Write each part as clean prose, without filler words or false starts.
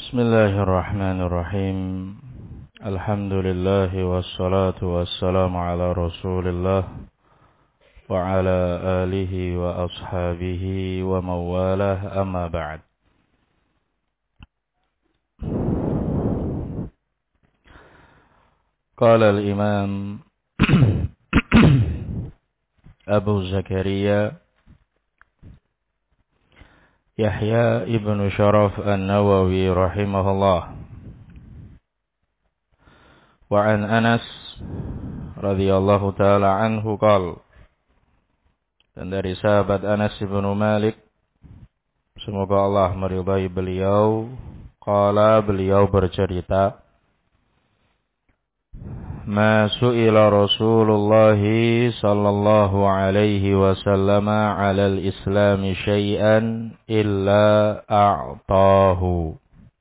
Bismillahirrahmanirrahim. Alhamdulillah wassalatu wassalamu ala Rasulillah wa ala alihi wa ashabihi wa mawalah, amma ba'd. Qala al-Imam Abu Zakaria Yahya ibn Sharaf an-Nawawi rahimahullah, wa an Anas radhiyallahu ta'ala anhu qala, dan dari sahabat Anas ibn Malik, semoga Allah meridai beliau, qala, beliau bercerita, ma su'ila Rasulullah sallallahu alaihi wasallam 'ala al-Islam syai'an illa a'tahu.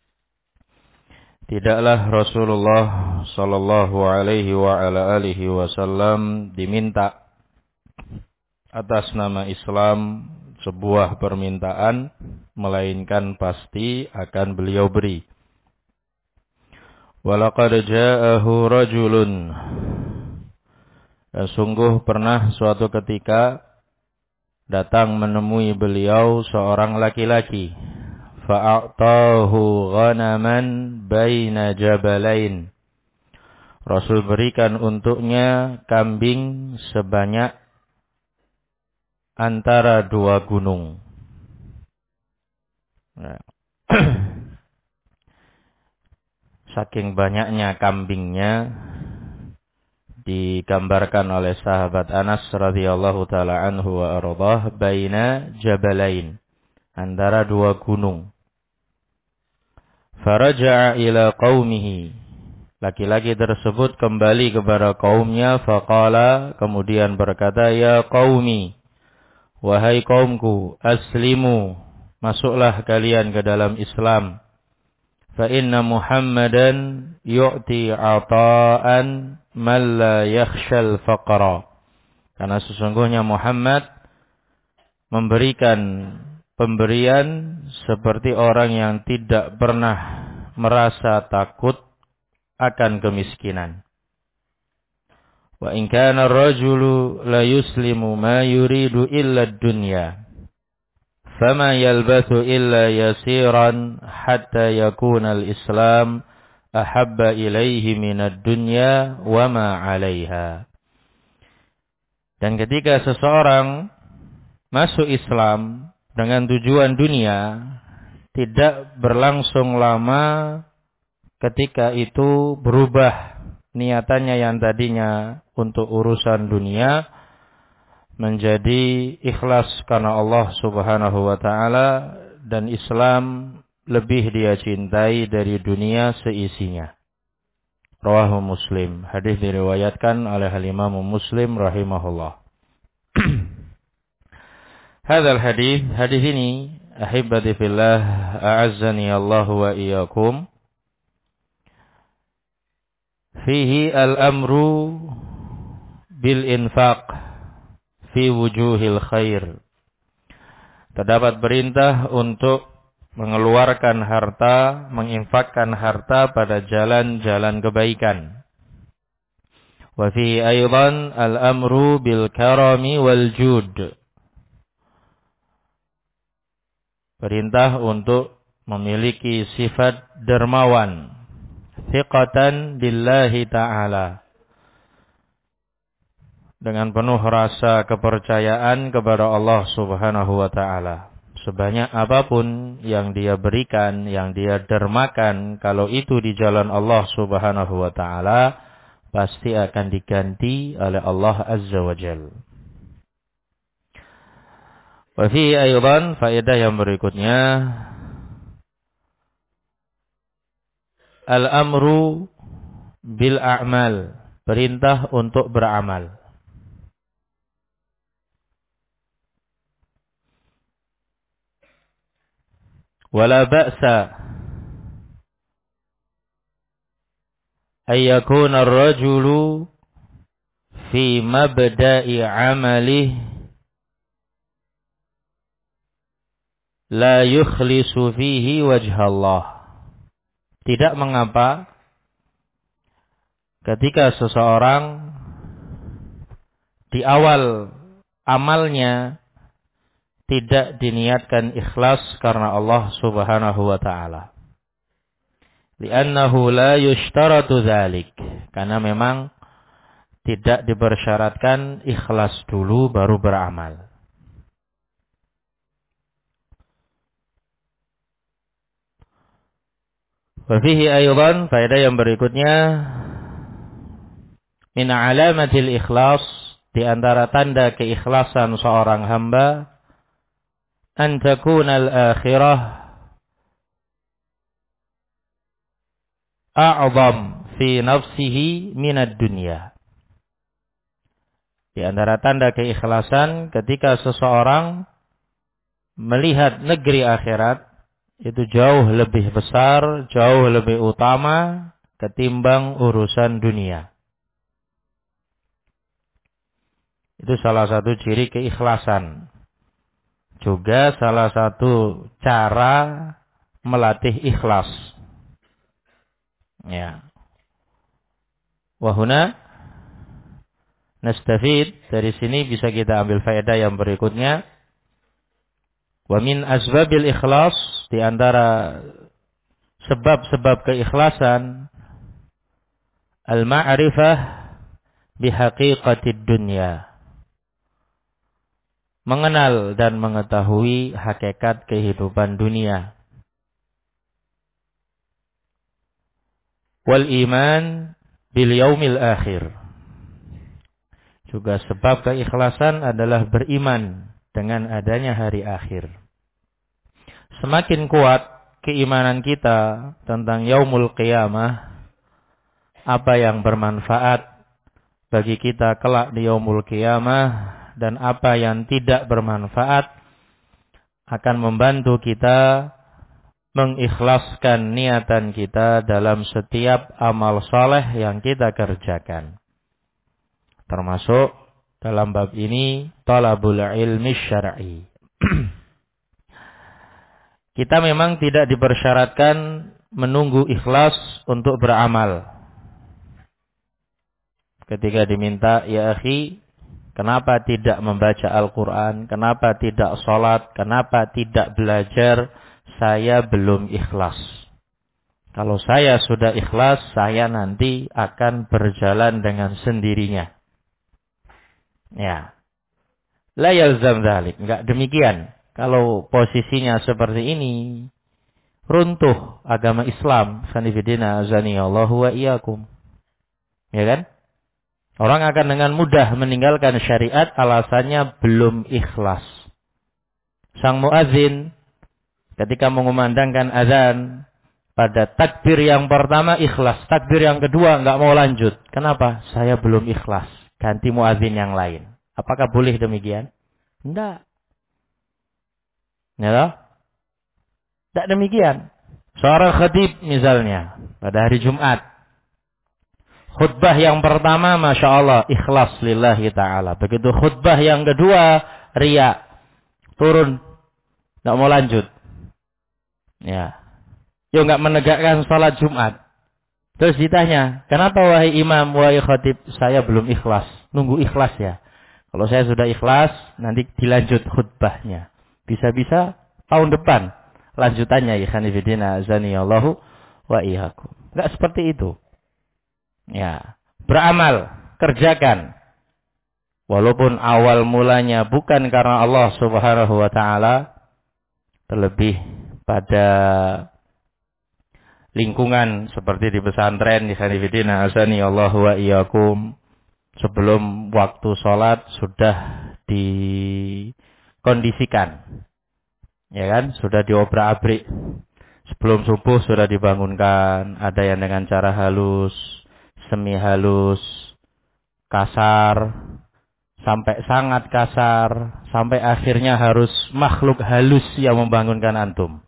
Tidaklah Rasulullah sallallahu alaihi wa ala alihi wasallam diminta atas nama Islam sebuah permintaan, melainkan pasti akan beliau beri. Walaqad ja'ahu rajulun, dan sungguh pernah suatu ketika datang menemui beliau seorang laki-laki, fa'a'tahu ghanaman baina jabalain, Rasul berikan untuknya kambing sebanyak antara dua gunung. Nah. Saking banyaknya kambingnya, digambarkan oleh sahabat Anas radhiyallahu ta'ala anhu wa ardhah, baina jabalain, antara dua gunung. Faraja'a ila qaumihi, laki-laki tersebut kembali kepada kaumnya, faqala, kemudian berkata, ya qaumi, wahai kaumku, aslimu, masuklah kalian ke dalam Islam. Fa inna Muhammadan yu'ti 'ata'an man la yakhshal faqra. Karena sesungguhnya Muhammad memberikan pemberian seperti orang yang tidak pernah merasa takut akan kemiskinan. Wa in kana ar-rajulu la yuslimu ma yuridu illa ad-dunya, fama yalbathu illa yasiran hatta yakuna al-Islam ahabba ilaihi minad dunya wa ma 'alaiha. Dan ketika seseorang masuk Islam dengan tujuan dunia, tidak berlangsung lama ketika itu berubah niatannya yang tadinya untuk urusan dunia menjadi ikhlas karena Allah subhanahu wa ta'ala, dan Islam lebih dia cintai dari dunia seisinya. Rawahu Muslim. Hadis diriwayatkan oleh Imam Muslim rahimahullah. Hadal hadis ini, ahibbati fillah, a'azzani Allah wa iyyakum, fihi al-amru bil infaq fi wujuhil khair. Terdapat perintah untuk mengeluarkan harta, menginfakkan harta pada jalan-jalan kebaikan. Wa fi aidan al-amru bil karami wal jud. Perintah untuk memiliki sifat dermawan, thiqatan billahi ta'ala, dengan penuh rasa kepercayaan kepada Allah subhanahu wa ta'ala. Sebanyak apapun yang dia berikan, yang dia dermakan, kalau itu di jalan Allah subhanahu wa ta'ala, pasti akan diganti oleh Allah azza wa jal. Wa fi aydan, faedah yang berikutnya, al-amru bil a'mal, perintah untuk beramal. Wala ba'sa ay yakuna ar-rajulu fi mabda'i 'amalihi la yukhlisu fihi wajha Allah. tidak mengapa ketika seseorang di awal amalnya tidak diniatkan ikhlas karena Allah Subhanahu wa taala. Li'annahu la yushtaratu dzalik. Karena memang tidak dipersyaratkan ikhlas dulu baru beramal. Wa fihi aydan, faedah yang berikutnya, min alamatil ikhlas, di antara tanda keikhlasan seorang hamba, an takuna al-akhirah a'zam fi nafsihi minad dunya. Di antara tanda keikhlasan ketika seseorang melihat negeri akhirat itu jauh lebih besar, jauh lebih utama ketimbang urusan dunia. Itu salah satu ciri keikhlasan. Juga salah satu cara melatih ikhlas. Ya. Wahuna nastafid, dari sini bisa kita ambil faedah yang berikutnya. Wa min asbabil ikhlas, di antara sebab-sebab keikhlasan, al-ma'rifah bihaqiqatid dunya. Mengenal dan mengetahui hakikat kehidupan dunia. Wal iman bil yaumil akhir. Juga sebab keikhlasan adalah beriman dengan adanya hari akhir. Semakin kuat keimanan kita tentang yaumul qiyamah, apa yang bermanfaat bagi kita kelak di yaumul qiyamah, dan apa yang tidak bermanfaat, akan membantu kita mengikhlaskan niatan kita dalam setiap amal saleh yang kita kerjakan. Termasuk dalam bab ini talabul ilmi syar'i. Kita memang tidak dipersyaratkan menunggu ikhlas untuk beramal. Ketika diminta, ya akhi, kenapa tidak membaca Al-Quran? Kenapa tidak sholat? Kenapa tidak belajar? Saya belum ikhlas. Kalau saya sudah ikhlas, saya nanti akan berjalan dengan sendirinya. Ya. La yalzam dzalik. Enggak demikian. Kalau posisinya seperti ini, runtuh agama Islam. Sanifidina azaniyallahu wa iyyakum. Ya kan? Orang akan dengan mudah meninggalkan syariat, alasannya belum ikhlas. Sang muadzin ketika mengumandangkan azan, pada takbir yang pertama ikhlas, takbir yang kedua enggak mau lanjut. Kenapa? Saya belum ikhlas. Ganti muadzin yang lain. Apakah boleh demikian? Enggak. Ya, tidak demikian. Seorang khatib misalnya pada hari Jumat, khutbah yang pertama, masya Allah, ikhlas lillahi ta'ala. Begitu khutbah yang kedua, riya, turun, tidak mau lanjut. Ya, yo nggak menegakkan salat Jumat. Terus ditanya, kenapa wahai imam, wahai khatib, saya belum ikhlas. Nunggu ikhlas ya. Kalau saya sudah ikhlas, nanti dilanjut khutbahnya. Bisa-bisa tahun depan lanjutannya, ikhwanifidina azaniyallahu wa iyyakum. Enggak seperti itu. Ya, beramal, kerjakan. Walaupun awal mulanya bukan karena Allah Subhanahu wa taala, terlebih pada lingkungan seperti di pesantren, ikhwanifidina azaniyallahu wa iyyakum. Sebelum waktu sholat sudah dikondisikan. Ya kan? Sudah diobrak-abrik. Sebelum subuh sudah dibangunkan. Ada yang dengan cara halus, semi halus, kasar, sampai sangat kasar, sampai akhirnya harus makhluk halus yang membangunkan antum.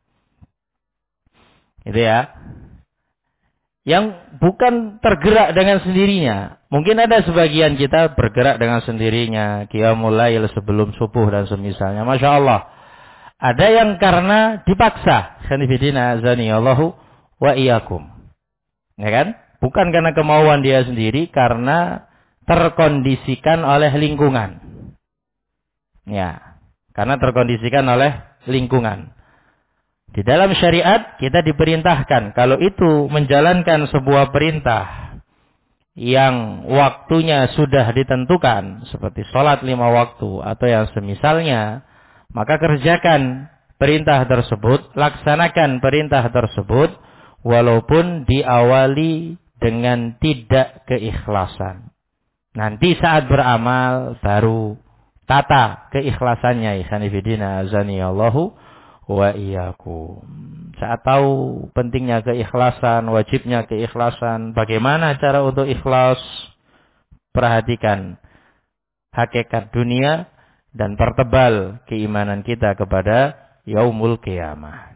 Itu ya. Yang bukan tergerak dengan sendirinya. Mungkin ada sebagian kita bergerak dengan sendirinya. Qiyamul lail sebelum subuh dan semisalnya. Masya Allah. Ada yang karena dipaksa. Khanifidina azaniyallahu wa iyyakum. Ya kan? Bukan karena kemauan dia sendiri, karena terkondisikan oleh lingkungan. Ya, karena terkondisikan oleh lingkungan. Di dalam syariat kita diperintahkan kalau itu menjalankan sebuah perintah yang waktunya sudah ditentukan seperti sholat 5 waktu atau yang semisalnya, maka kerjakan perintah tersebut, laksanakan perintah tersebut walaupun diawali dengan tidak keikhlasan. Nanti saat beramal baru tata keikhlasannya. Ikhwan fillah azanillahu wa iyyakum. Saat tahu pentingnya keikhlasan, wajibnya keikhlasan, bagaimana cara untuk ikhlas, perhatikan hakikat dunia dan pertebal keimanan kita kepada yaumul qiyamah.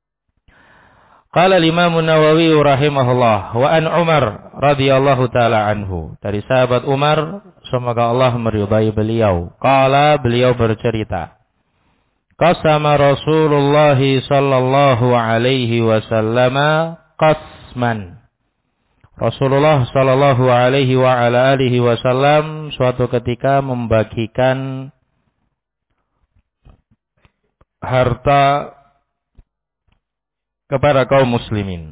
Qala al-Imam An-Nawawi rahimahullah wa an Umar radhiyallahu taala anhu. Dari sahabat Umar, semoga Allah meridai beliau. Qala, beliau bercerita, qasama Rasulullah sallallahu alaihi wasallam qasman. Rasulullah sallallahu alaihi wa ala alihi wasallam suatu ketika membagikan harta kepada kaum muslimin.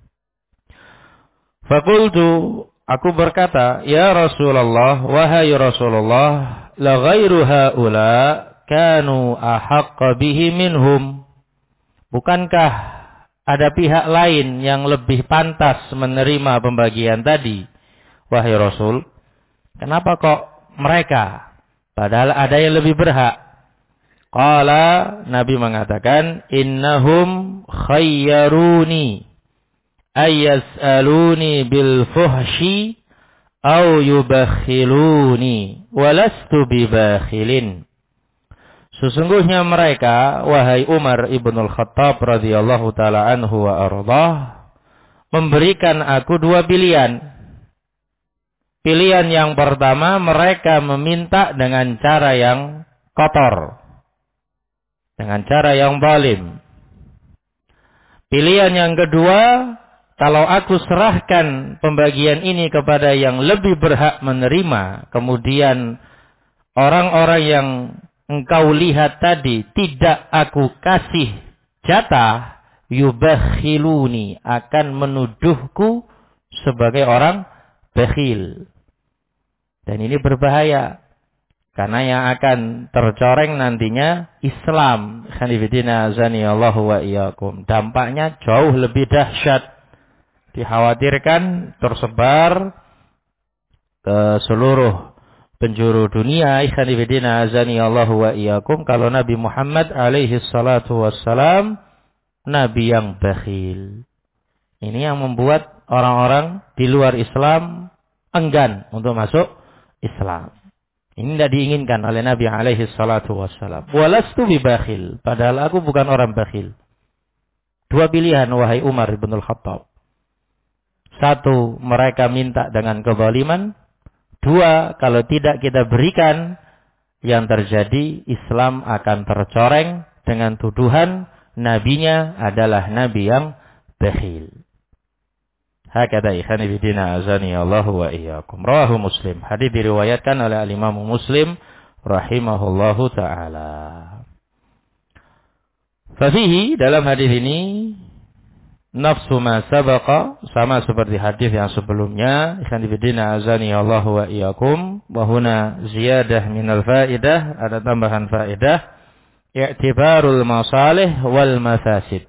Fakultu, aku berkata, ya Rasulullah, wahai Rasulullah, la ghairu haula kanu ahaqqa bihi minhum. Bukankah ada pihak lain yang lebih pantas menerima pembagian tadi? Wahai Rasul, kenapa kok mereka? Padahal ada yang lebih berhak. Qala, Nabi mengatakan, innahum khayyaruni ayyas'aluni bil fuhshi au yubakhiluni walastu bibakhilin. Sesungguhnya mereka, wahai Umar ibn al-Khattab radhiyallahu ta'ala anhu wa ardah, memberikan aku 2 pilihan. Pilihan yang pertama, mereka meminta dengan cara yang kotor, dengan cara yang zalim. Pilihan yang kedua, kalau aku serahkan pembagian ini kepada yang lebih berhak menerima, kemudian orang-orang yang engkau lihat tadi tidak aku kasih jatah, yubakhiluni, akan menuduhku sebagai orang bakhil. Dan ini berbahaya. Karena yang akan tercoreng nantinya Islam. Khanifidina azanillahu wa iyyakum. Dampaknya jauh lebih dahsyat. Dikhawatirkan tersebar ke seluruh penjuru dunia. Khanifidina azanillahu wa iyyakum. Kalau Nabi Muhammad alaihi salatu wassalam Nabi yang bakhil. Ini yang membuat orang-orang di luar Islam enggan untuk masuk Islam. Ini tidak diinginkan oleh Nabi alaihi salatu wassalam. Walastu bibakhil. Padahal aku bukan orang bakhil. 2 pilihan, wahai Umar ibn al-Khattab. 1, mereka minta dengan kezaliman. 2, kalau tidak kita berikan, yang terjadi Islam akan tercoreng dengan tuduhan nabinya adalah nabi yang bakhil. Hakada ikhani bidina azani Allah wa iyyakum. Rawahu Muslim. Hadis diriwayatkan oleh al-Imam Muslim rahimahullahu taala. Fafihi, dalam hadis ini, nafsu ma sabaqa, sama seperti hadis yang sebelumnya. Ikhani bidina azani Allah wa iyyakum. Wa huna ziyadah minal faidah, ada tambahan faedah. I'tibarul masalih wal mafasid.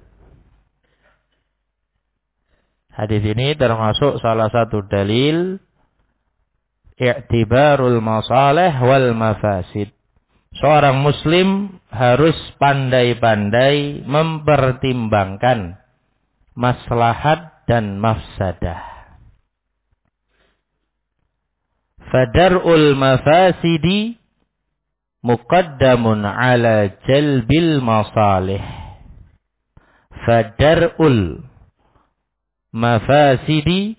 Hadis ini termasuk salah satu dalil i'tibarul masalih wal mafasid. Seorang muslim harus pandai-pandai mempertimbangkan maslahat dan mafsadah. Fadar'ul mafasidi muqaddamun ala jalbil masalih. Fadar'ul mafasidi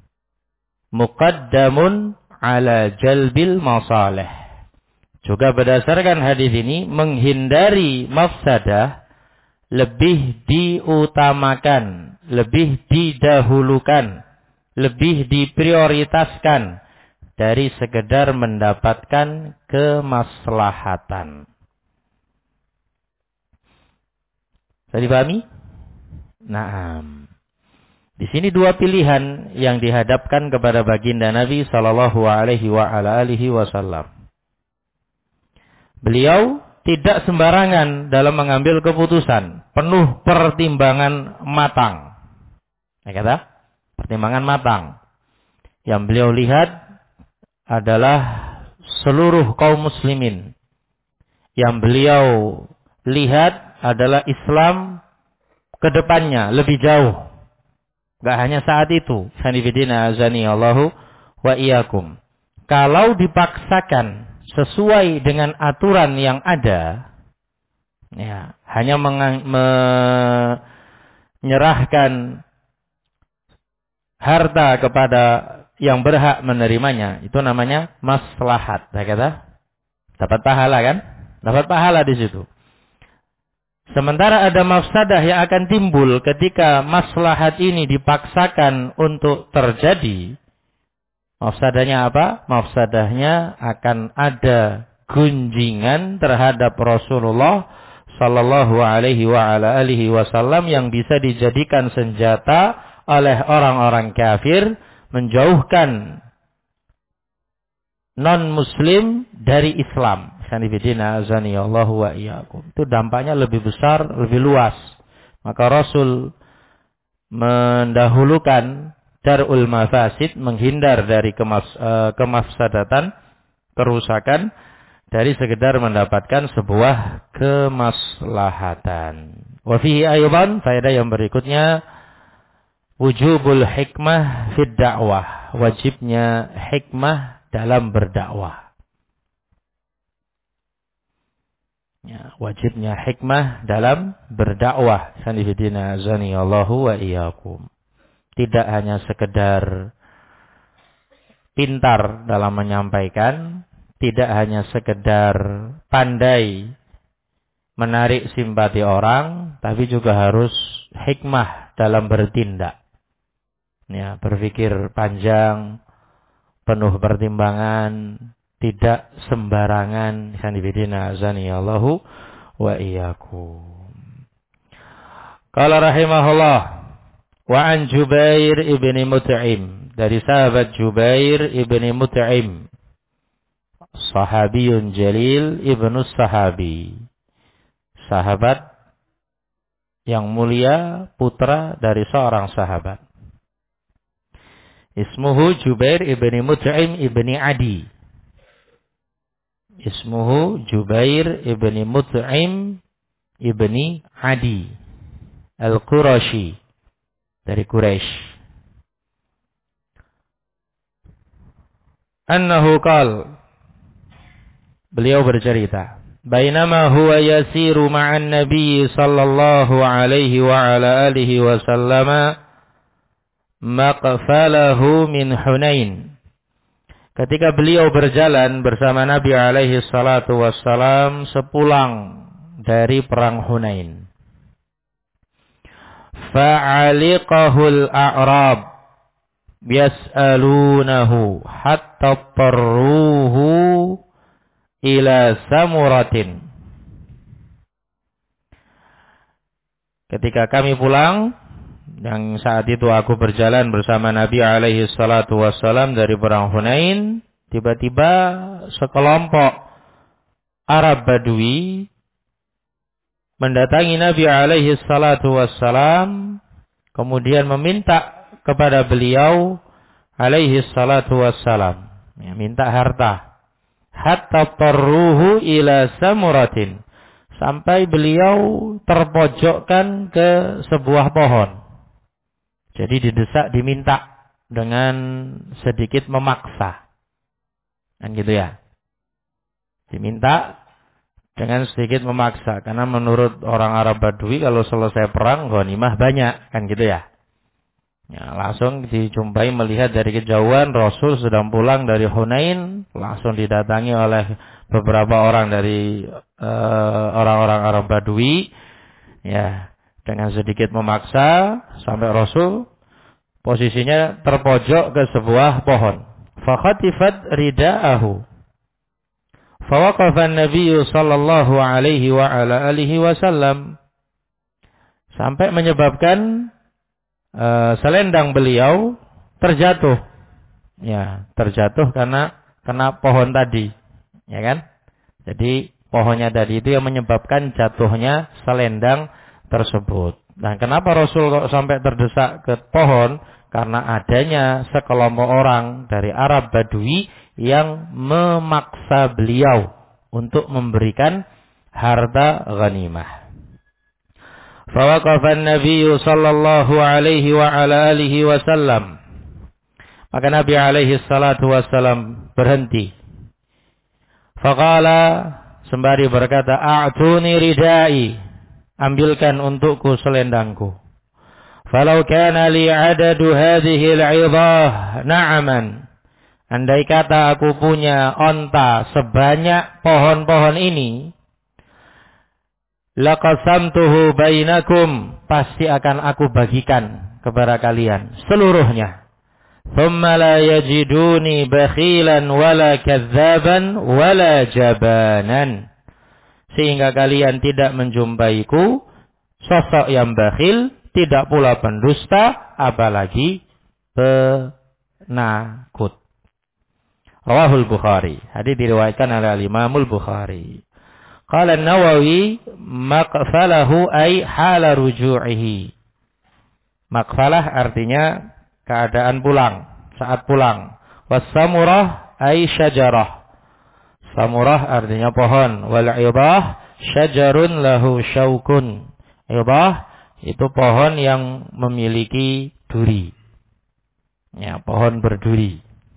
muqaddamun ala jalbil masalih. Juga berdasarkan hadis ini, menghindari mafsadah lebih diutamakan, lebih didahulukan, lebih diprioritaskan dari sekedar mendapatkan kemaslahatan. Bisa dipahami? Naam. Di sini dua pilihan yang dihadapkan kepada baginda Nabi sallallahu alaihi wasallam. Beliau tidak sembarangan dalam mengambil keputusan, penuh pertimbangan matang. Ya kata? Pertimbangan matang. Yang beliau lihat adalah seluruh kaum muslimin. Yang beliau lihat adalah Islam ke depannya lebih jauh. Gak hanya saat itu. Sanifidina azani Allahu wa iyyakum. Kalau dipaksakan sesuai dengan aturan yang ada, ya, hanya menyerahkan harta kepada yang berhak menerimanya, itu namanya maslahat. Ya kata? Dapat pahala kan? Dapat pahala di situ. Sementara ada mafsadah yang akan timbul ketika maslahat ini dipaksakan untuk terjadi. Mafsadahnya apa? Mafsadahnya akan ada gunjingan terhadap Rasulullah sallallahu alaihi wasallam yang bisa dijadikan senjata oleh orang-orang kafir menjauhkan non-muslim dari Islam. Sanifidina azani Allahu wa iyyakum. Itu dampaknya lebih besar, lebih luas. Maka Rasul mendahulukan darul mafasid, menghindar dari kemafsadatan, kerusakan, dari sekedar mendapatkan sebuah kemaslahatan. Wa fihi aydan, faedah yang berikutnya, wujubul hikmah fid da'wah, wajibnya hikmah dalam berdakwah. Ya, wajibnya hikmah dalam berdakwah. Sanifidina azani Allahu wa iyyakum. Tidak hanya sekedar pintar dalam menyampaikan, tidak hanya sekedar pandai menarik simpati orang, tapi juga harus hikmah dalam bertindak. Ya, berpikir panjang, penuh pertimbangan, tidak sembarangan. Sanibidina azani Allahu wa iyyakum. Qala rahimahullah, wa an Jubair ibni Mut'im, dari sahabat Jubair ibni Mut'im, sahabiyun jalil ibnu sahabi, sahabat yang mulia, putra dari seorang sahabat. Ismuhu Jubair ibni Mut'im ibni Adi. Ismuhu Jubair ibni Mut'im ibni Adi Al-Qurashi, dari Quraisy. Annahu qal, beliau bercerita, bainama huwa yasiru ma'an nabiy sallallahu alaihi wa ala alihi wa sallama maqfalahu min Hunain. Ketika beliau berjalan bersama Nabi alaihi salatu wassalam sepulang dari perang Hunain. Fa'aliqahul a'rab yas'alunahu hatta tarruhu ila samuratin. Ketika kami pulang, yang saat itu aku berjalan bersama Nabi alaihi salatu wassalam dari perang Hunain, tiba-tiba sekelompok Arab Badui mendatangi Nabi alaihi salatu wassalam, kemudian meminta kepada beliau alaihi salatu wassalam, ya, minta harta. Hatta tarruhu ila samuratin, sampai beliau terpojokkan ke sebuah pohon. Jadi didesak, diminta dengan sedikit memaksa. Kan gitu ya. Diminta dengan sedikit memaksa. Karena menurut orang Arab Badui, kalau selesai perang, ghanimah banyak. Kan gitu ya. Ya, langsung dijumpai melihat dari kejauhan Rasul sedang pulang dari Hunain. Langsung didatangi oleh beberapa orang dari orang-orang Arab Badui. Ya, dengan sedikit memaksa sampai Rasul posisinya terpojok ke sebuah pohon. Fakhatifat rida'ahu. Fawaqafa an-nabiy sallallahu alaihi wa ala alihi wasallam. Sampai menyebabkan selendang beliau terjatuh. Ya, terjatuh karena kena pohon tadi. Ya kan? Jadi pohonnya tadi itu yang menyebabkan jatuhnya selendang tersebut. Dan kenapa Rasul kok sampai terdesak ke pohon? Karena adanya sekelompok orang dari Arab Badui yang memaksa beliau untuk memberikan harta ghanimah. Fawaqafa an-nabiy sallallahu alaihi wa ala alihi wasallam. Maka Nabi alaihi salatu wassalam berhenti. Faqala, sembari berkata, a'tuni ridai, ambilkan untukku selendangku. Falau kana li adadu hadhihi al-'idhah na'aman. Andai kata aku punya onta sebanyak pohon-pohon ini, laqasamtuhu bainakum, pasti akan aku bagikan kepada kalian seluruhnya. Thumma la yajiduni bakhilan wala kadzaban wala jabanan. Sehingga kalian tidak menjumpaiku sosok yang bakhil, tidak pula pendusta, apalagi penakut. Rawahul Bukhari. Hadis diriwayatkan oleh Imamul Bukhari. Qala An-Nawawi maqfalahu ay hala ruju'ihi. Maqfalah artinya keadaan pulang, saat pulang. Was-samurah ay syajarah. Samurah artinya pohon. Wal 'idhah syajarun lahu syaukun. 'Idhah itu pohon yang memiliki duri. Ya, pohon berduri.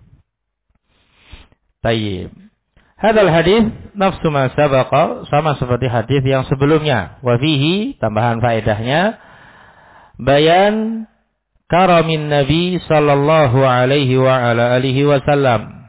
Tayyib. Hadal hadis nafsu ma sabaqa, sama seperti hadis yang sebelumnya. Wa fihi, tambahan faedahnya, bayan karamin Nabi sallallahu alaihi wa ala alihi wasallam.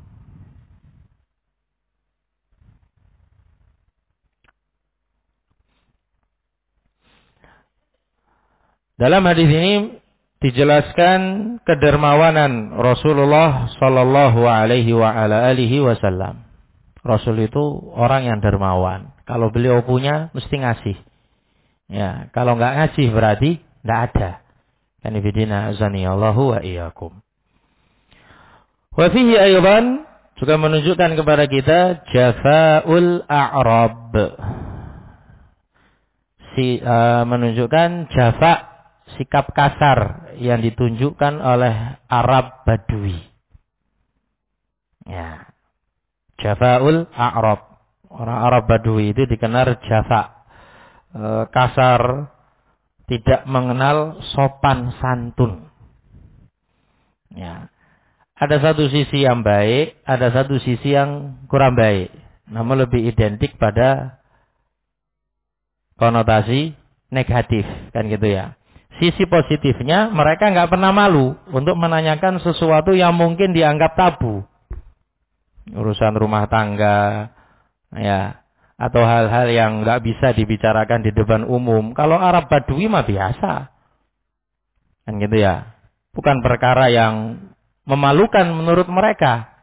Dalam hadis ini dijelaskan kedermawanan Rasulullah sallallahu alaihi wa ala alihi wasallam. Rasul itu orang yang dermawan. Kalau beliau punya mesti ngasih. Ya, kalau enggak ngasih berarti enggak ada. Kan ibidina azanillahu wa iyyakum. Wa fihi aydan juga menunjukkan kepada kita jafaul a'rab. Menunjukkan jafa, sikap kasar yang ditunjukkan oleh Arab Badui. Ya. Jafaul a'rab. Orang Arab Badui itu dikenal jafa. Kasar, tidak mengenal sopan santun. Ya. Ada satu sisi yang baik, ada satu sisi yang kurang baik. Namun lebih identik pada konotasi negatif, kan gitu ya. Sisi positifnya, mereka nggak pernah malu untuk menanyakan sesuatu yang mungkin dianggap tabu. Urusan rumah tangga, ya, atau hal-hal yang nggak bisa dibicarakan di depan umum. Kalau Arab Badui mah biasa, kan gitu ya. Bukan perkara yang memalukan menurut mereka.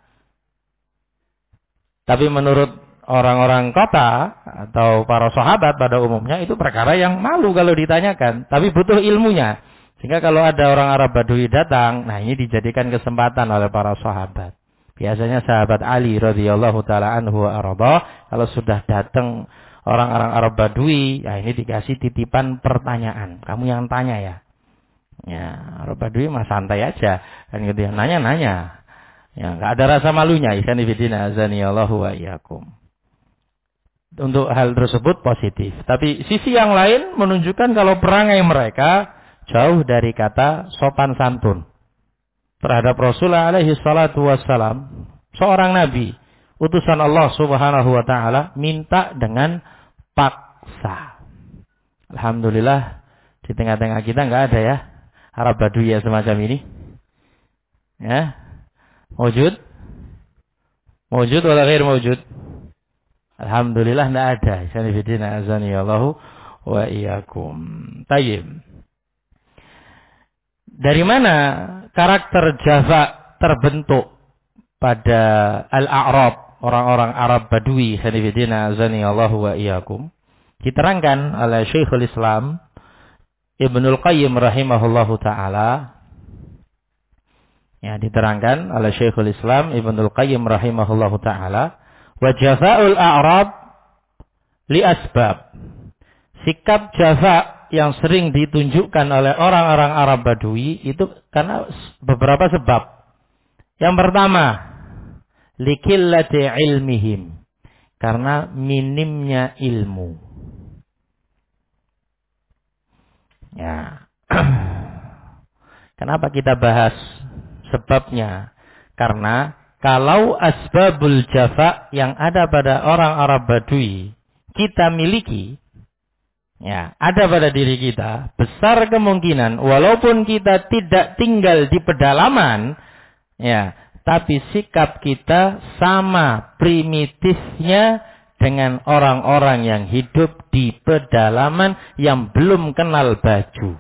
Tapi menurut orang-orang kota atau para sahabat pada umumnya itu perkara yang malu kalau ditanyakan. Tapi butuh ilmunya. Sehingga kalau ada orang Arab Badui datang, nah ini dijadikan kesempatan oleh para sahabat. Biasanya sahabat Ali radhiyallahu taala anhu arda, kalau sudah datang orang-orang Arab Badui, ya ini dikasih titipan pertanyaan. Kamu yang tanya ya. Ya, Arab Badui mah santai aja. Kan gitu ya, nanya-nanya. Ya, enggak ada rasa malunya. Ikhwan fillah azanillahu wa iyyakum. Untuk hal tersebut positif. Tapi sisi yang lain menunjukkan kalau perangai mereka jauh dari kata sopan santun. Terhadap Rasulullah alaihi salatu wassalam, seorang nabi, utusan Allah subhanahu wa ta'ala, minta dengan paksa. Alhamdulillah, di tengah-tengah kita enggak ada ya Arab Badui ya semacam ini. Ya. Mawjud? Mawjud wala ghair mawjud? Alhamdulillah enggak ada. Sanifidina azani Allahu wa iyyakum. Tayyib. Dari mana karakter Jaza terbentuk pada al-A'rab, orang-orang Arab Badui, hanifidina azanillahu wa iyyakum? Diterangkan oleh Syekhul Islam Ibnul Qayyim rahimahullahu ta'ala. Ya, diterangkan oleh Syekhul Islam Ibnul Qayyim rahimahullahu ta'ala. Wa jaza'ul a'rab li asbab. Sikap jaza yang sering ditunjukkan oleh orang-orang Arab Badui itu karena beberapa sebab. Yang pertama, likillati ilmihim. Karena minimnya ilmu. Ya. Kenapa kita bahas sebabnya? Karena kalau asbabul jaza yang ada pada orang Arab Badui kita miliki, ya, ada pada diri kita, besar kemungkinan walaupun kita tidak tinggal di pedalaman, ya, tapi sikap kita sama primitifnya dengan orang-orang yang hidup di pedalaman yang belum kenal baju.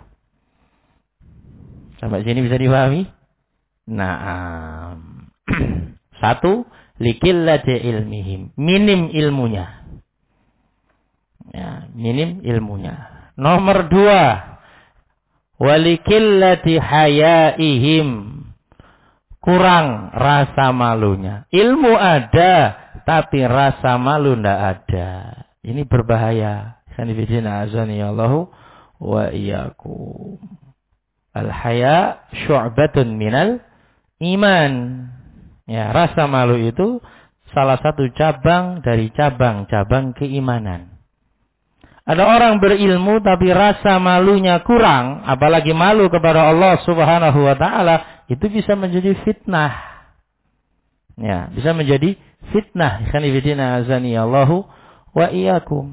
Sampai sini bisa dipahami? Nah, satu, likillati ilmihim, minim ilmunya. Ya, minim ilmunya. Nomor dua, walikillati hayaihim, kurang rasa malunya. Ilmu ada, tapi rasa malu tidak ada. Ini berbahaya. Sanifidina azanillahu wa iyyakum. Al-haya syu'batun minal iman. Ya, rasa malu itu salah satu cabang dari cabang-cabang keimanan. Ada orang berilmu tapi rasa malunya kurang, apalagi malu kepada Allah Subhanahu wa taala, itu bisa menjadi fitnah. Ya, bisa menjadi fitnah. Khanifidina azanillahu wa iyyakum.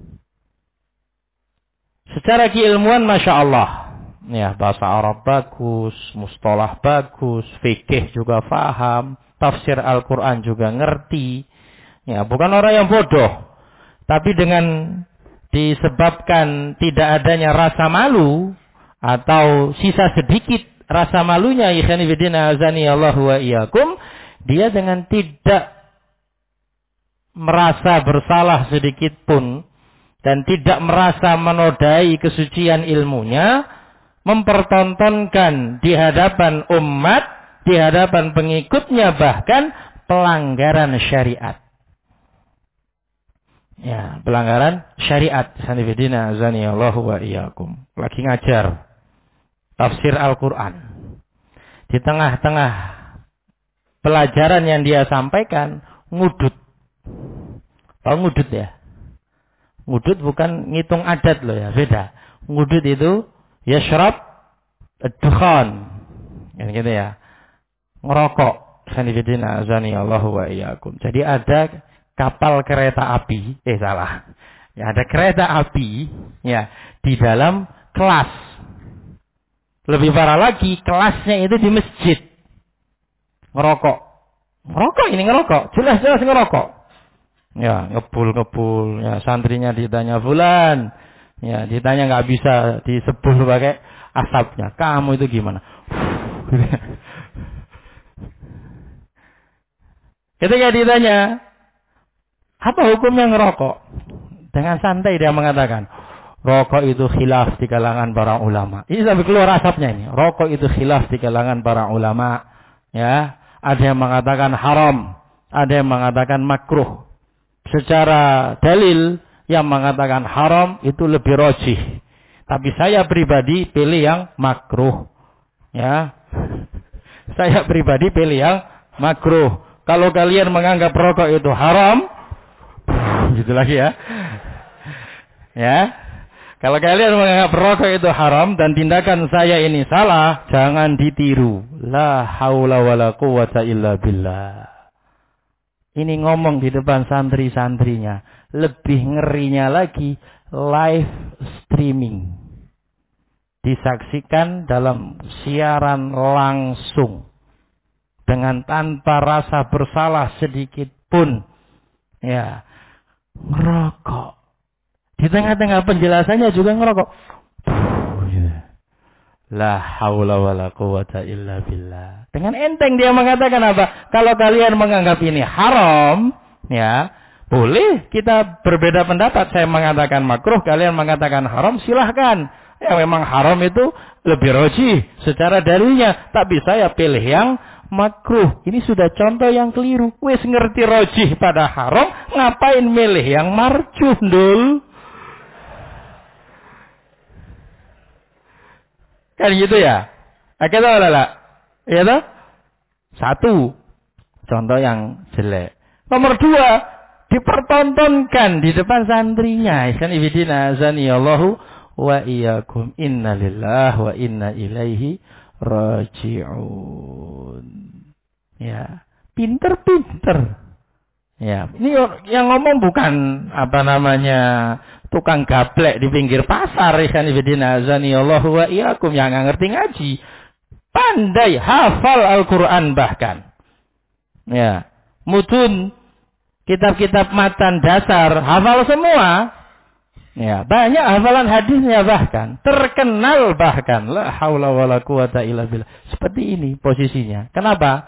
Secara keilmuan Masya Allah. Ya, bahasa Arab bagus, mustalah bagus, fikih juga faham, tafsir Al-Quran juga ngerti. Ya, bukan orang yang bodoh. Tapi dengan disebabkan tidak adanya rasa malu atau sisa sedikit rasa malunya, ikhwanifidina azanillahu wa iyyakum, dia dengan tidak merasa bersalah sedikit pun dan tidak merasa menodai kesucian ilmunya, mempertontonkan di hadapan umat, di hadapan pengikutnya bahkan pelanggaran syariat. Ya, pelanggaran syariat. Sanifidina azanillahu wa iyyakum. Lagi ngajar tafsir Al-Quran. Di tengah-tengah pelajaran yang dia sampaikan, ngudut. Tahu ngudut ya? Ngudut bukan ngitung adat loh ya, beda. Ngudut itu yashrab ad-dukhan. Gitu ya. Ngerokok. Sanifidina azanillahu wa iyyakum. Jadi ada kapal kereta api, salah. Ya, ada kereta api ya di dalam kelas. Lebih parah lagi, kelasnya itu di masjid. Ngerokok. Ngerokok ini ngerokok, jelas-jelas ngerokok. Ya, ngebul-ngebul, ya santrinya ditanya fulan. Ya, ditanya enggak bisa disebul pakai asapnya. Kamu itu gimana? Ketika ditanya, apa hukumnya ngerokok? Dengan santai dia mengatakan, rokok itu khilaf di kalangan para ulama. Ini sampai keluar asapnya ini. Rokok itu khilaf di kalangan para ulama. Ya, ada yang mengatakan haram, ada yang mengatakan makruh. Secara dalil yang mengatakan haram itu lebih rajih. Tapi saya pribadi pilih yang makruh. Ya, saya pribadi pilih yang makruh. Kalau kalian menganggap rokok itu haram, gitu lagi ya. Ya. Kalau kalian menganggap rokok itu haram dan tindakan saya ini salah, jangan ditiru. La haula wala quwata illa billah. Ini ngomong di depan santri-santrinya. Lebih ngerinya lagi, live streaming. Disaksikan dalam siaran langsung. Dengan tanpa rasa bersalah sedikit pun. Ya. Merokok Di tengah-tengah penjelasannya juga ngerokok. La haula wala quwata illa billah. Dengan enteng dia mengatakan apa? Kalau kalian menganggap ini haram, ya, boleh kita berbeda pendapat. Saya mengatakan makruh, kalian mengatakan haram, silahkan. Ya memang haram itu lebih rajih secara dalilnya, tapi saya pilih yang makruh. Ini sudah contoh yang keliru. Wes ngerti rajih pada haram, ngapain milih yang marjuh, Dul? Kan gitu ya? Oke tahu lah. Ya toh? Satu. Contoh yang jelek. Nomor dua. Dipertontonkan di depan santrinya. Ikhwan fillah azanillahu wa iyyakum. Inna lillahi wa inna ilaihi raji'un. Ya. Pinter-pinter. Ya, ini yang ngomong bukan apa namanya tukang gaplek di pinggir pasar, ikhwan fillah azanillahu wa iyyakum, yang nggak ngerti ngaji, pandai hafal Al-Qur'an bahkan. Ya, mutun kitab-kitab matan dasar hafal semua. Ya, banyak hafalan hadisnya bahkan, terkenal bahkan. La haula wala quwata illa billah. Seperti ini posisinya. Kenapa?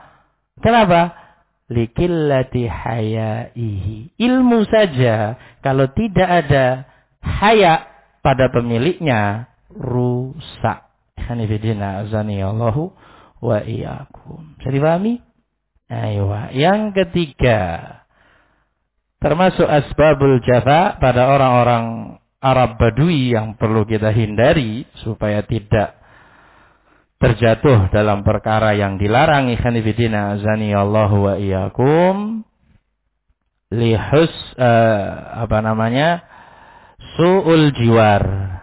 Likillati hayaihi. Ilmu saja kalau tidak ada haya pada pemiliknya rusak. Hanifidina azanillahu wa iyyakum. Bisa dipahami? Ayo. Yang ketiga, termasuk asbabul jafa pada orang-orang Arab Badui yang perlu kita hindari supaya tidak terjatuh dalam perkara yang dilarang, ikhwan fillah azanillahu wa iyyakum, su'ul jiwar,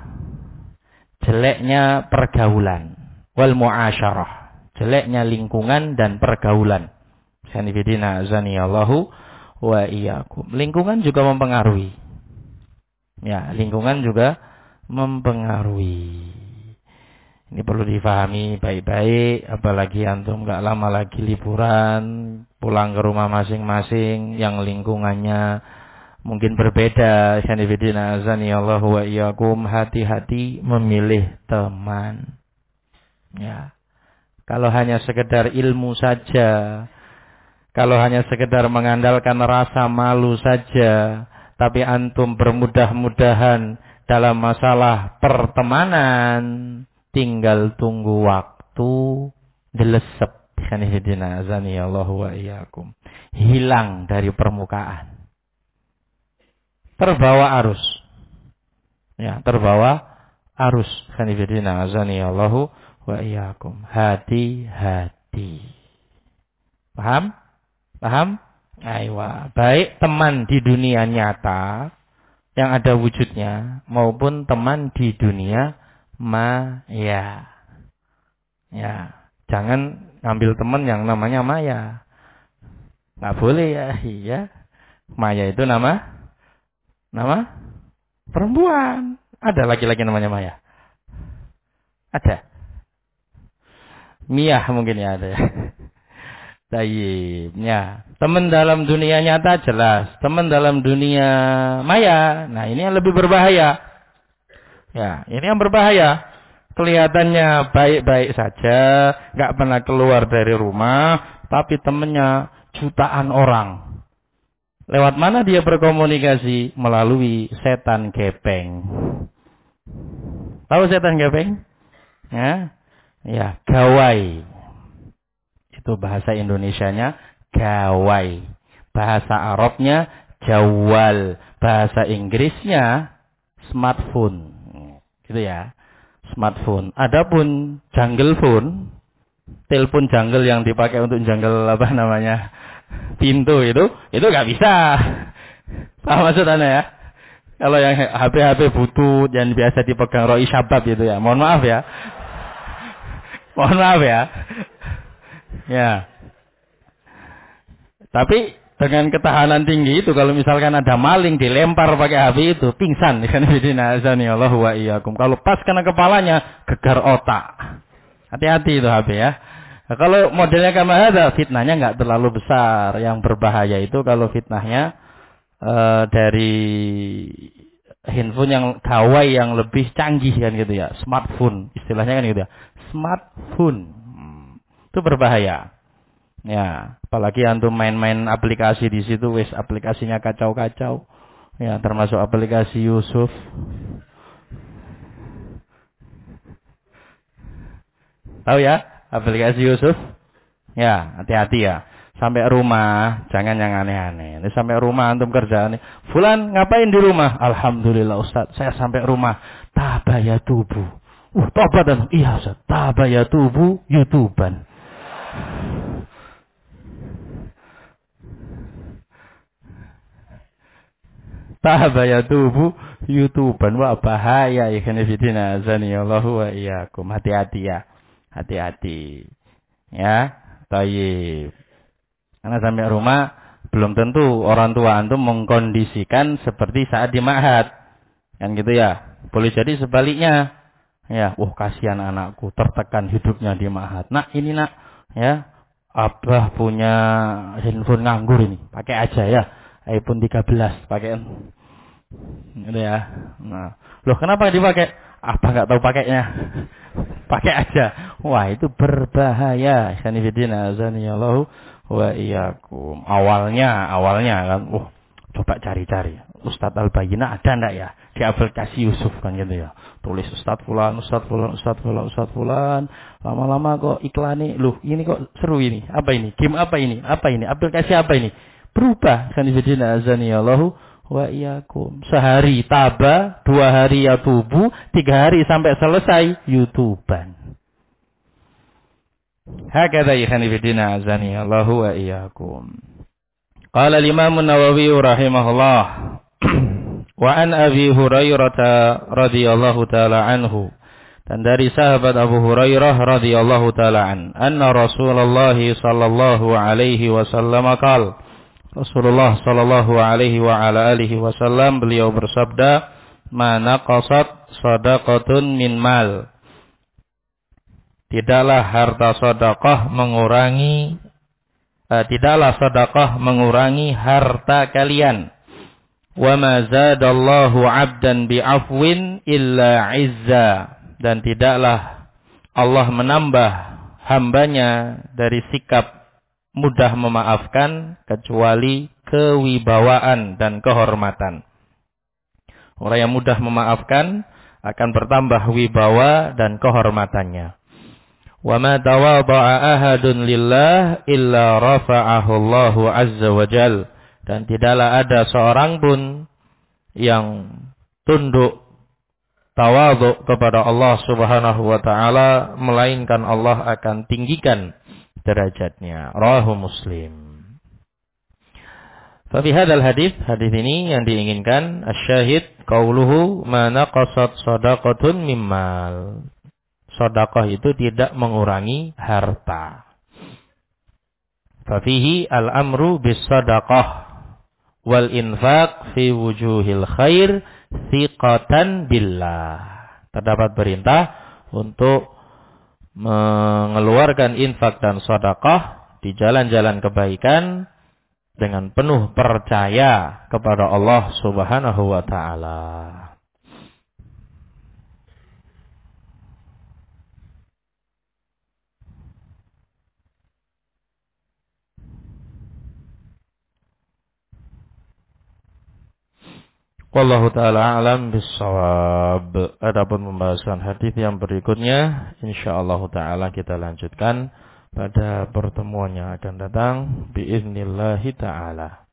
jeleknya pergaulan, wal muasyarah, jeleknya lingkungan dan pergaulan, ikhwan fillah azanillahu wa iyyakum. Lingkungan juga mempengaruhi. Ya, lingkungan juga mempengaruhi. Ini perlu difahami baik-baik, apalagi antum gak lama lagi liburan, pulang ke rumah masing-masing yang lingkungannya mungkin berbeda. Sanifidina azanillahu wa iyyakum, hati-hati memilih teman. Ya. Kalau hanya sekedar ilmu saja, kalau hanya sekedar mengandalkan rasa malu saja, tapi antum bermudah-mudahan dalam masalah pertemanan, tinggal tunggu waktu dilesep. Sanihidina azanillahu wa iyyakum. Hilang dari permukaan. Terbawa arus. Ya, terbawa arus. Sanihidina azanillahu wa iyyakum. Hati-hati. Paham? Paham? Aiwa. Baik teman di dunia nyata yang ada wujudnya maupun teman di dunia maya. Ya, jangan ngambil teman yang namanya maya. Nggak boleh ya, iya. Maya itu nama perempuan. Ada laki-laki namanya Maya? Ada. Miyah mungkin ya ada ya. Tayyib. Ya, teman dalam dunia nyata jelas, teman dalam dunia maya. Nah, ini yang lebih berbahaya. Ya, ini yang berbahaya. Kelihatannya baik-baik saja, nggak pernah keluar dari rumah, tapi temennya jutaan orang. Lewat mana dia berkomunikasi? Melalui setan gepeng. Tahu setan gepeng? Ya, ya, gawai. Itu bahasa Indonesianya gawai. Bahasa Arabnya jawal. Bahasa Inggrisnya smartphone. Gitu ya. Smartphone. Adapun jungle phone, telepon jungle yang dipakai untuk jungle apa namanya? Pintu itu nggak bisa. Paham maksud Anda ya? Kalau yang HP-HP butut yang biasa dipegang Roi Syabab itu ya. Mohon maaf ya. Mohon maaf ya. Ya. Tapi dengan ketahanan tinggi itu, kalau misalkan ada maling dilempar pakai HP itu, pingsan. Allah wa iyyakum. Kalau pas kena kepalanya, gegar otak. Hati-hati itu HP ya. Nah, kalau modelnya kama ada, fitnahnya nggak terlalu besar. Yang berbahaya itu kalau fitnahnya dari handphone yang gawai yang lebih canggih kan gitu ya, smartphone istilahnya kan gitu ya, smartphone. Itu berbahaya. Ya, apalagi antum main-main aplikasi di situ, wis aplikasinya kacau-kacau. Ya, termasuk aplikasi Yusuf. Tahu ya, aplikasi Yusuf? Ya, hati-hati ya. Sampai rumah, jangan yang aneh-aneh. Ini sampai rumah antum kerjaan. Fulan ngapain di rumah? Alhamdulillah Ustaz, saya sampai rumah. Tabayatubu. Tobat dan iya Ustaz. Tabayatubu YouTuban. Tabayatubu YouTuban. Wah bahaya ya kanifidina azani Allahu wa iyyakum. Hati-hati ya. Hati-hati. Ya, tayyib. Karena sampai rumah belum tentu orang tua antum mengkondisikan seperti saat di ma'had. Kan gitu ya. Boleh jadi sebaliknya. Ya, kasihan anakku tertekan hidupnya di ma'had. Nak, ini nak, ya. Abah punya handphone nganggur ini. Pakai aja ya. iPhone 13 pakai. Gitu ya. Nah, loh kenapa dipakai? Abah enggak tahu pakainya. Pakai aja. Wah, itu berbahaya. Sanifidina azanillahu wa iyyakum. Awalnya kan, coba cari-cari. Ustadz Al-Bayyinah ada enggak ya? Di aplikasi Yusuf kan gitu ya. Tulis Ustadz Fulan. Lama-lama kok iklan loh, ini kok seru ini. Apa ini? Game apa ini? Aplikasi apa ini? Berubah. Sanifidina azanillahu wa iyyakum. Sehari taba, 2 hari yatubu, 3 hari sampai selesai YouTuban. Hakadha ikhani fidina azani Allahu wa iyyakum. Qala al-Imam an-Nawawi rahimahullah wa an Abi Hurairah radhiyallahu taala anhu, dan dari sahabat Abu Hurairah radhiyallahu taala anna Rasulullah sallallahu alaihi wasallam qala, Rasulullah sallallahu alaihi wa ala alihi wasallam beliau bersabda, "Ma naqasat shadaqatun min mal." Tidaklah sedekah mengurangi harta kalian. Wa ma zadallahu 'abdan bi'afwin illa 'izza, dan tidaklah Allah menambah hambanya dari sikap mudah memaafkan kecuali kewibawaan dan kehormatan. Orang yang mudah memaafkan akan bertambah wibawa dan kehormatannya. Wa ma tawadha'a ahadun lillah illa rafa'ahu Allahu azza wa jal, dan tidaklah ada seorang pun yang tunduk tawadhu kepada Allah Subhanahu wa taala melainkan Allah akan tinggikan derajatnya. Rawahu Muslim. Fa fi hadzal hadis ini yang diinginkan asyahid qauluhu ma naqasat shadaqatun mimmal. Sedekah itu tidak mengurangi harta. Fa fihi al-amru bis sadaqah wal infaq fi wujuhil khair thiqatan billah. Terdapat perintah untuk mengeluarkan infak dan sedekah di jalan-jalan kebaikan dengan penuh percaya kepada Allah Subhanahu wa taala. Wallahu ta'ala a'lam bissawab. Adapun pembahasan hadis yang berikutnya insyaallah ta'ala kita lanjutkan pada pertemuan yang akan datang biiznillah ta'ala.